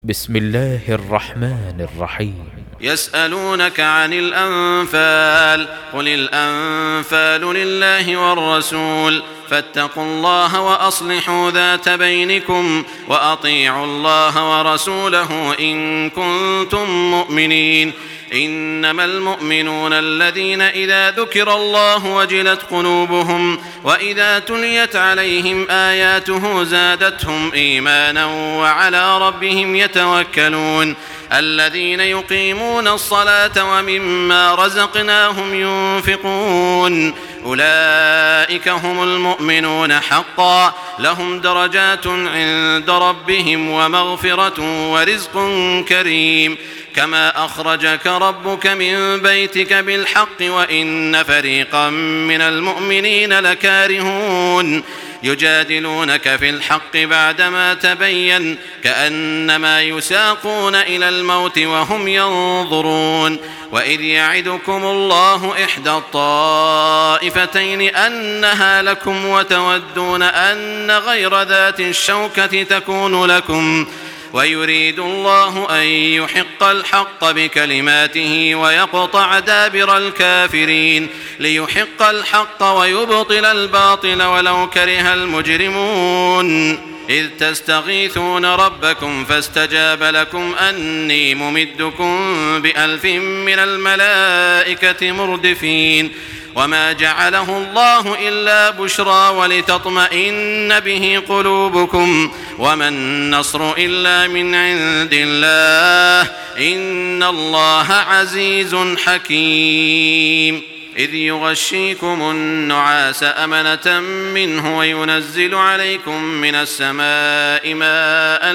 بسم الله الرحمن الرحيم. يسألونك عن الأنفال قل الأنفال لله والرسول فاتقوا الله وأصلحوا ذات بينكم وأطيعوا الله ورسوله إن كنتم مؤمنين. إنما المؤمنون الذين إذا ذكر الله وجلت قلوبهم وإذا تليت عليهم آياته زادتهم إيمانا وعلى ربهم يتوكلون. الذين يقيمون الصلاة ومما رزقناهم ينفقون أولئك هم المؤمنون حقا لهم درجات عند ربهم ومغفرة ورزق كريم. كما أخرجك ربك من بيتك بالحق وإن فريقا من المؤمنين لكارهون يجادلونك في الحق بعدما تبين كأنما يساقون إلى الموت وهم ينظرون. وإذ يعدكم الله إحدى الطائفتين أنها لكم وتودون أن غير ذات الشوكة تكون لكم ويريد الله أن يحق الحق بكلماته ويقطع دابر الكافرين ليحق الحق ويبطل الباطل ولو كره المجرمون. إذ تستغيثون ربكم فاستجاب لكم أني ممدكم ب1000 من الملائكة مردفين. وما جعله الله إلا بشرى ولتطمئن به قلوبكم وما النصر إلا من عند الله إن الله عزيز حكيم. إذ يغشيكم النعاس أمنة منه وينزل عليكم من السماء ماء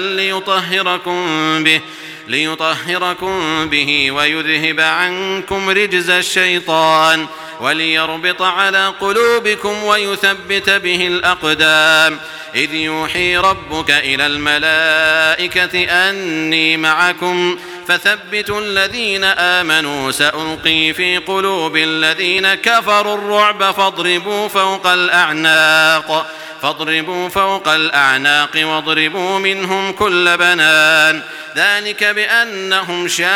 ليطهركم به ويذهب عنكم رجز الشيطان وليربط على قلوبكم ويثبت به الأقدام. إذ يوحي ربك إلى الملائكة أني معكم فثبتوا الذين آمنوا سألقي في قلوب الذين كفروا الرعب فاضربوا فوق الأعناق واضربوا منهم كل بنان. ذلك بأنهم شاقوا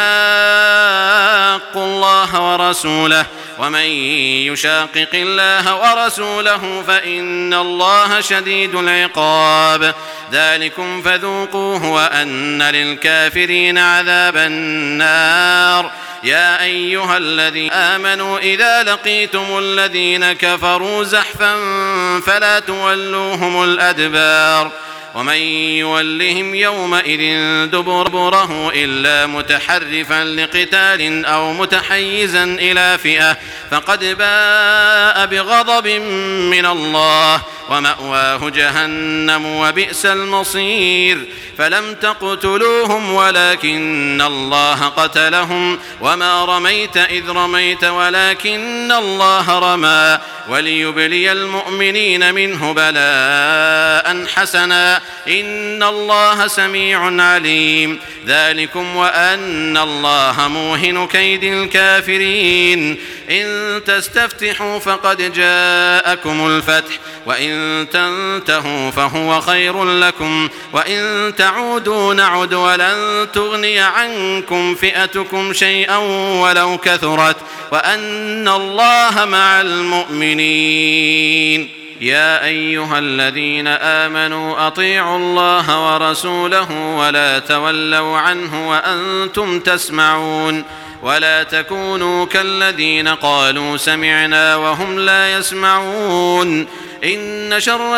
الله ورسوله ومن يشاقق الله ورسوله فإن الله شديد العقاب. ذلكم فذوقوه وأن للكافرين عذاب النار. يا أيها الذين آمنوا إذا لقيتم الذين كفروا زحفا فلا تولوهم الأدبار ومن يولهم يومئذ دبره إلا متحرفا لقتال أو متحيزا إلى فئة فقد باء بغضب من الله ومأواه جهنم وبئس المصير. فلم تقتلوهم ولكن الله قتلهم وما رميت إذ رميت ولكن الله رمى وليبلي المؤمنين منه بلاء حسنا إن الله سميع عليم. ذلكم وأن الله موهن كيد الكافرين. إن تستفتحوا فقد جاءكم الفتح وإن تنتهوا فهو خير لكم وإن تعودوا نعد ولن تغني عنكم فئتكم شيئا ولو كثرت وأن الله مع المؤمنين. يا أيها الذين آمنوا أطيعوا الله ورسوله ولا تولوا عنه وأنتم تسمعون. ولا تكونوا كالذين قالوا سمعنا وهم لا يسمعون. إن شر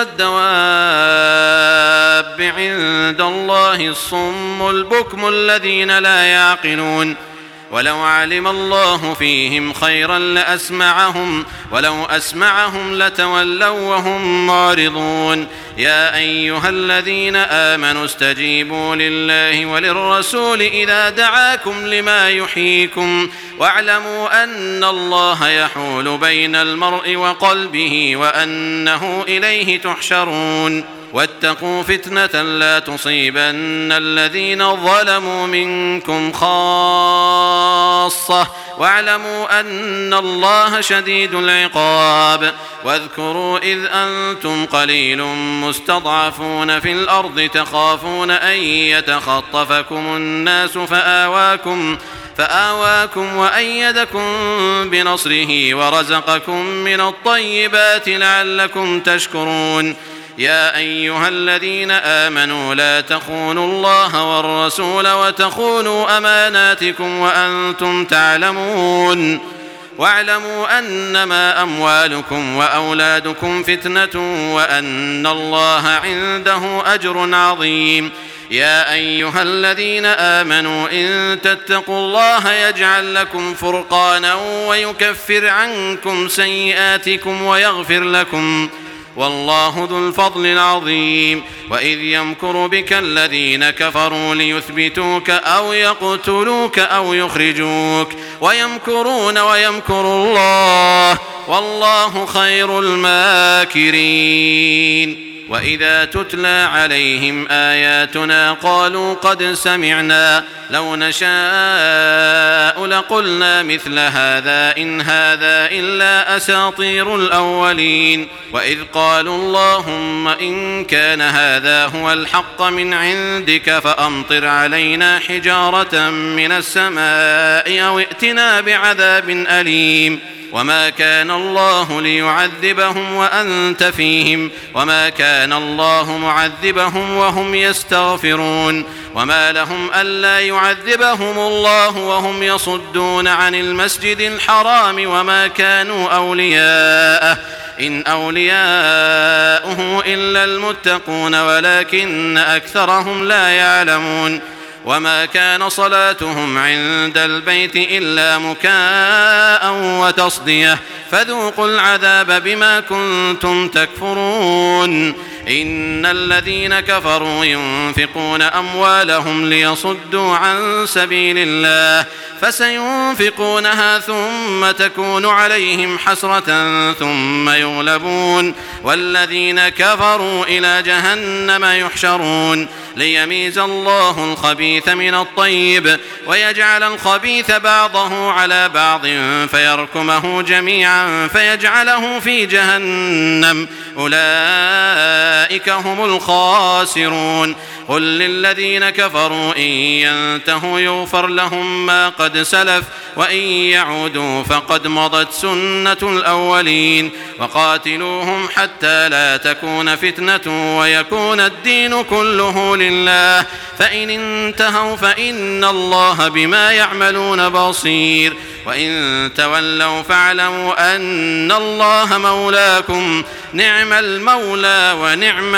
الدواب عند الله الصم البكم الذين لا يعقلون. ولو علم الله فيهم خيرا لأسمعهم ولو أسمعهم لتولوا وهم معرضون. يا أيها الذين آمنوا استجيبوا لله وللرسول إذا دعاكم لما يحييكم واعلموا أن الله يحول بين المرء وقلبه وأنه إليه تحشرون. واتقوا فتنة لا تصيبن الذين ظلموا منكم خاصة واعلموا أن الله شديد العقاب. واذكروا إذ أنتم قليل مستضعفون في الأرض تخافون أن يتخطفكم الناس فآواكم وأيدكم بنصره ورزقكم من الطيبات لعلكم تشكرون. يا أيها الذين آمنوا لا تخونوا الله والرسول وتخونوا أماناتكم وأنتم تعلمون واعلموا أنما أموالكم وأولادكم فتنة وأن الله عنده أجر عظيم. يا أيها الذين آمنوا إن تتقوا الله يجعل لكم فرقانا ويكفر عنكم سيئاتكم ويغفر لكم والله ذو الفضل العظيم. وإذ يمكر بك الذين كفروا ليثبتوك أو يقتلوك أو يخرجوك ويمكرون ويمكر الله والله خير الماكرين. وإذا تتلى عليهم آياتنا قالوا قد سمعنا لو نشاء لقلنا مثل هذا إن هذا إلا أساطير الأولين. وإذ قالوا اللهم إن كان هذا هو الحق من عندك فأمطر علينا حجارة من السماء أو ائتنا بعذاب أليم. وما كان الله ليعذبهم وأنت فيهم وما كان الله معذبهم وهم يستغفرون. وما لهم ألا يعذبهم الله وهم يصدون عن المسجد الحرام وما كانوا أولياءه إن أولياؤه إلا المتقون ولكن أكثرهم لا يعلمون. وما كان صلاتهم عند البيت إلا مكاء وتصدية فذوقوا العذاب بما كنتم تكفرون. إن الذين كفروا ينفقون أموالهم ليصدوا عن سبيل الله فسينفقونها ثم تكون عليهم حسرة ثم يغلبون والذين كفروا إلى جهنم يحشرون ليميز الله الخبيث من الطيب ويجعل الخبيث بعضه على بعض فيركمه جميعا فيجعله في جهنم أولئك هم الخاسرون. قل للذين كفروا إن ينتهوا يغفر لهم ما قد سلف وإن يعودوا فقد مضت سنة الأولين. وقاتلوهم حتى لا تكون فتنة ويكون الدين كله لله فإن انتهوا فإن الله بما يعملون بصير. وإن تولوا فاعلموا أن الله مولاكم نعم المولى ونعم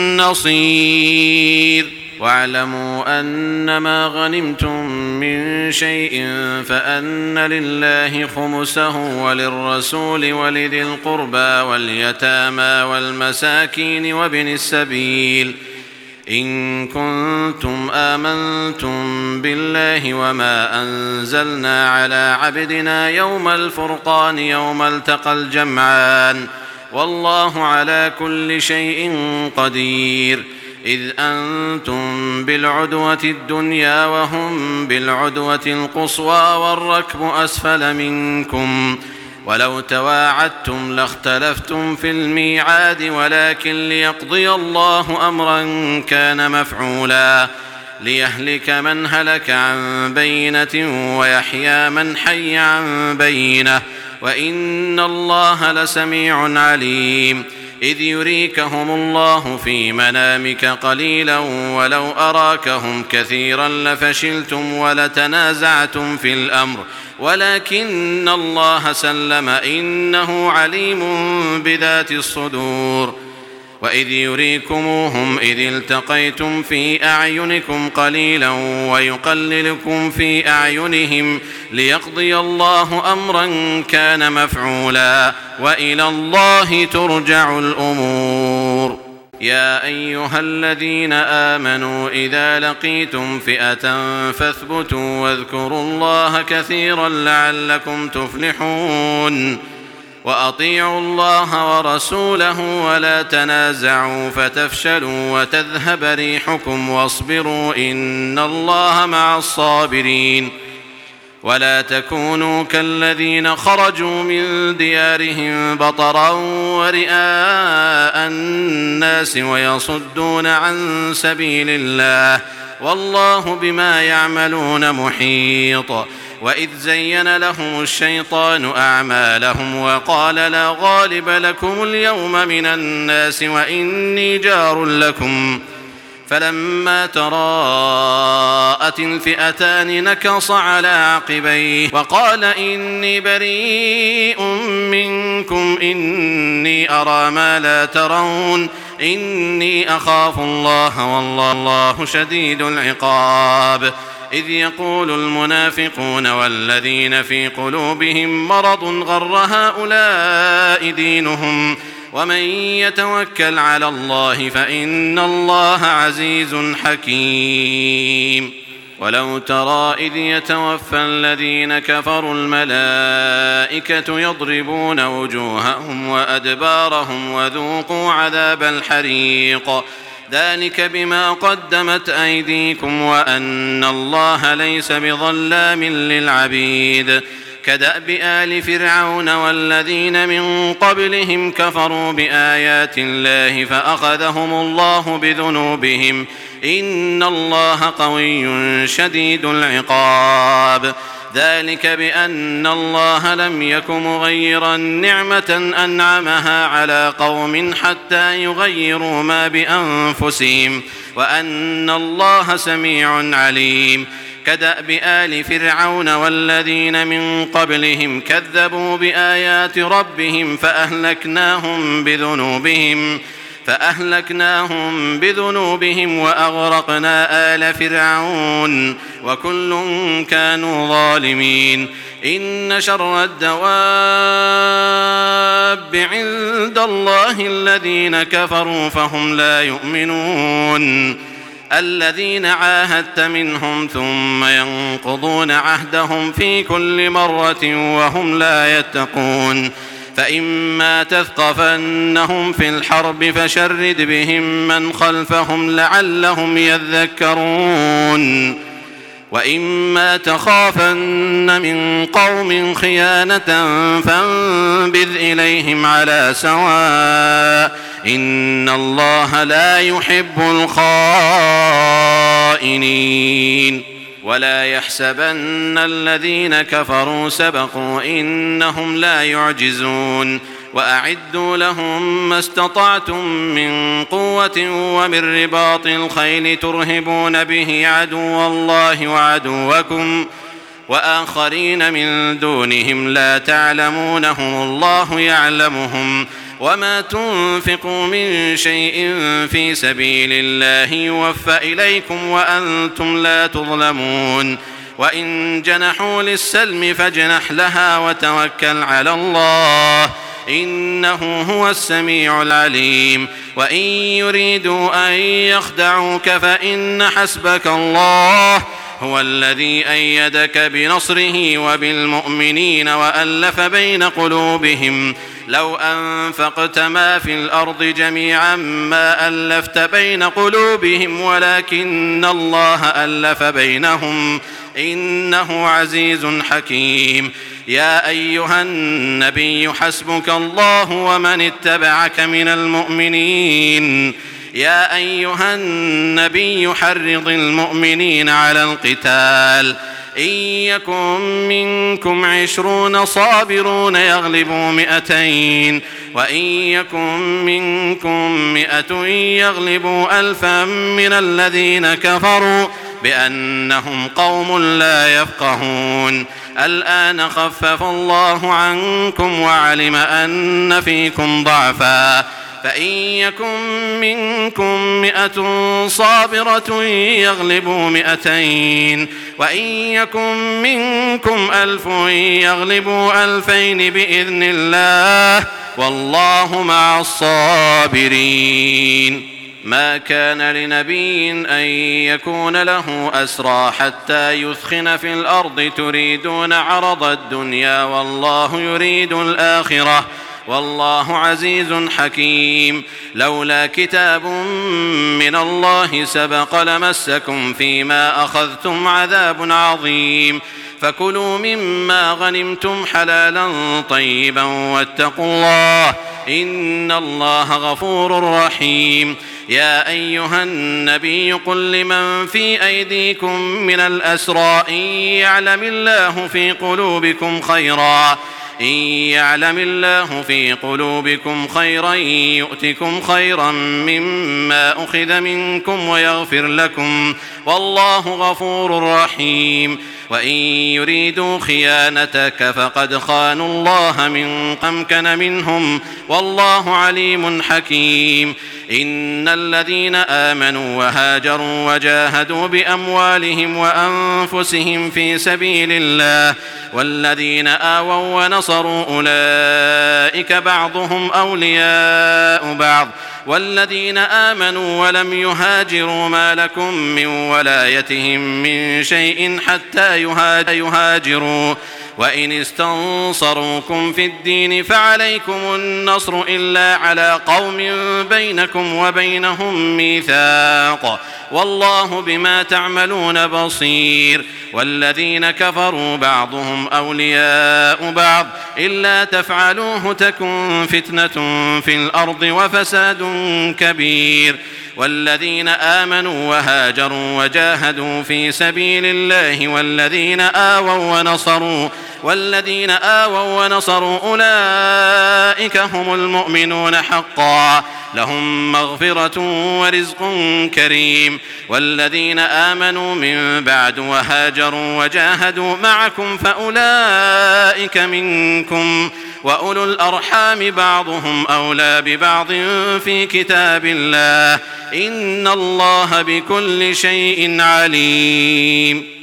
النصير. واعلموا أنما غنمتم من شيء فأن لله خمسه وللرسول ولذي القربى واليتامى والمساكين وابن السبيل إن كنتم آمنتم بالله وما أنزلنا على عبدنا يوم الفرقان يوم التقى الجمعان والله على كل شيء قدير. إذ أنتم بالعدوة الدنيا وهم بالعدوة القصوى والركب أسفل منكم ولو تواعدتم لاختلفتم في الميعاد ولكن ليقضي الله أمرا كان مفعولا ليهلك من هلك عن بينة ويحيى من حي عن بينة وإن الله لسميع عليم. إذ يريكهم الله في منامك قليلا ولو أراكهم كثيرا لفشلتم ولتنازعتم في الأمر ولكن الله سلم إنه عليم بذات الصدور. وإذ يريكموهم إذ التقيتم في أعينكم قليلا ويقللكم في أعينهم ليقضي الله أمرا كان مفعولا وإلى الله ترجع الأمور. يا أيها الذين آمنوا إذا لقيتم فئة فاثبتوا واذكروا الله كثيرا لعلكم تفلحون. وأطيعوا الله ورسوله ولا تنازعوا فتفشلوا وتذهب ريحكم واصبروا إن الله مع الصابرين ولا تكونوا كالذين خرجوا من ديارهم بطرا ورئاء الناس ويصدون عن سبيل الله والله بما يعملون محيط. وإذ زين لهم الشيطان أعمالهم وقال لا غالب لكم اليوم من الناس وإني جار لكم فلما تراءت الفئتان نكص على عقبيه وقال إني بريء منكم إني أرى ما لا ترون إني أخاف الله والله شديد العقاب. إذ يقول المنافقون والذين في قلوبهم مرض غر هؤلاء دينهم ومن يتوكل على الله فإن الله عزيز حكيم. ولو ترى إذ يتوفى الذين كفروا الملائكة يضربون وجوههم وأدبارهم وذوقوا عذاب الحريق ذلك بما قدمت أيديكم وأن الله ليس بظلام للعبيد. كدأب آل فرعون والذين من قبلهم كفروا بآيات الله فأخذهم الله بذنوبهم إن الله قوي شديد العقاب. ذلك بأن الله لم يك مغيرا نعمة أنعمها على قوم حتى يغيروا ما بأنفسهم وأن الله سميع عليم. كدأب آل فرعون والذين من قبلهم كذبوا بآيات ربهم فأهلكناهم بذنوبهم وأغرقنا آل فرعون وكل كانوا ظالمين. إن شر الدواب عند الله الذين كفروا فهم لا يؤمنون الذين عاهدت منهم ثم ينقضون عهدهم في كل مرة وهم لا يتقون. فإما تثقفنهم في الحرب فشرد بهم من خلفهم لعلهم يذكرون وإما تخافن من قوم خيانة فانبذ إليهم على سواء إن الله لا يحب الخائنين. ولا يحسبن الذين كفروا سبقوا إنهم لا يعجزون. وأعدوا لهم ما استطعتم من قوة ومن رباط الخيل ترهبون به عدو الله وعدوكم وآخرين من دونهم لا تعلمونهم الله يعلمهم وما تنفقوا من شيء في سبيل الله يوفى إليكم وأنتم لا تظلمون. وإن جنحوا للسلم فاجنح لها وتوكل على الله إنه هو السميع العليم. وإن يريدوا أن يخدعوك فإن حسبك الله هو الذي أيدك بنصره وبالمؤمنين وألف بين قلوبهم لو أنفقت ما في الأرض جميعا ما ألفت بين قلوبهم ولكن الله ألف بينهم إنه عزيز حكيم. يا أيها النبي حسبك الله ومن اتبعك من المؤمنين. يا أيها النبي حرض المؤمنين على القتال إن يكن منكم 20 صابرون يغلبوا 200 وإن يكن منكم 100 يغلبوا 1000 من الذين كفروا بأنهم قوم لا يفقهون. الآن خفف الله عنكم وعلم أن فيكم ضعفا فإن يكن منكم 100 صابرة يغلبوا 200 وإن يكن منكم 1000 يغلبوا 2000 بإذن الله والله مع الصابرين. ما كان لنبي أن يكون له أسرى حتى يثخن في الأرض تريدون عرض الدنيا والله يريد الآخرة والله عزيز حكيم. لولا كتاب من الله سبق لمسكم فيما أخذتم عذاب عظيم. فكلوا مما غنمتم حلالا طيبا واتقوا الله إن الله غفور رحيم. يا أيها النبي قل لمن في أيديكم من الأسرى إن يعلم الله في قلوبكم خيرا يؤتكم خيرا مما أخذ منكم ويغفر لكم والله غفور رحيم. وإن يريدوا خيانتك فقد خانوا الله من أمكن منهم والله عليم حكيم. إن الذين آمنوا وهاجروا وجاهدوا بأموالهم وأنفسهم في سبيل الله والذين آووا ونصروا أولئك بعضهم أولياء بعض والذين آمنوا ولم يهاجروا ما لكم من ولايتهم من شيء حتى يهاجروا وإن استنصروكم في الدين فعليكم النصر إلا على قوم بينكم وبينهم ميثاق والله بما تعملون بصير. والذين كفروا بعضهم أولياء بعض إلا تفعلوه تكن فتنة في الأرض وفساد كبير. والذين آمنوا وهاجروا وجاهدوا في سبيل الله والذين آووا ونصروا أولئك هم المؤمنون حقا لهم مغفرة ورزق كريم. والذين آمنوا من بعد وهاجروا وجاهدوا معكم فأولئك منكم وأولو الأرحام بعضهم أولى ببعض في كتاب الله إن الله بكل شيء عليم.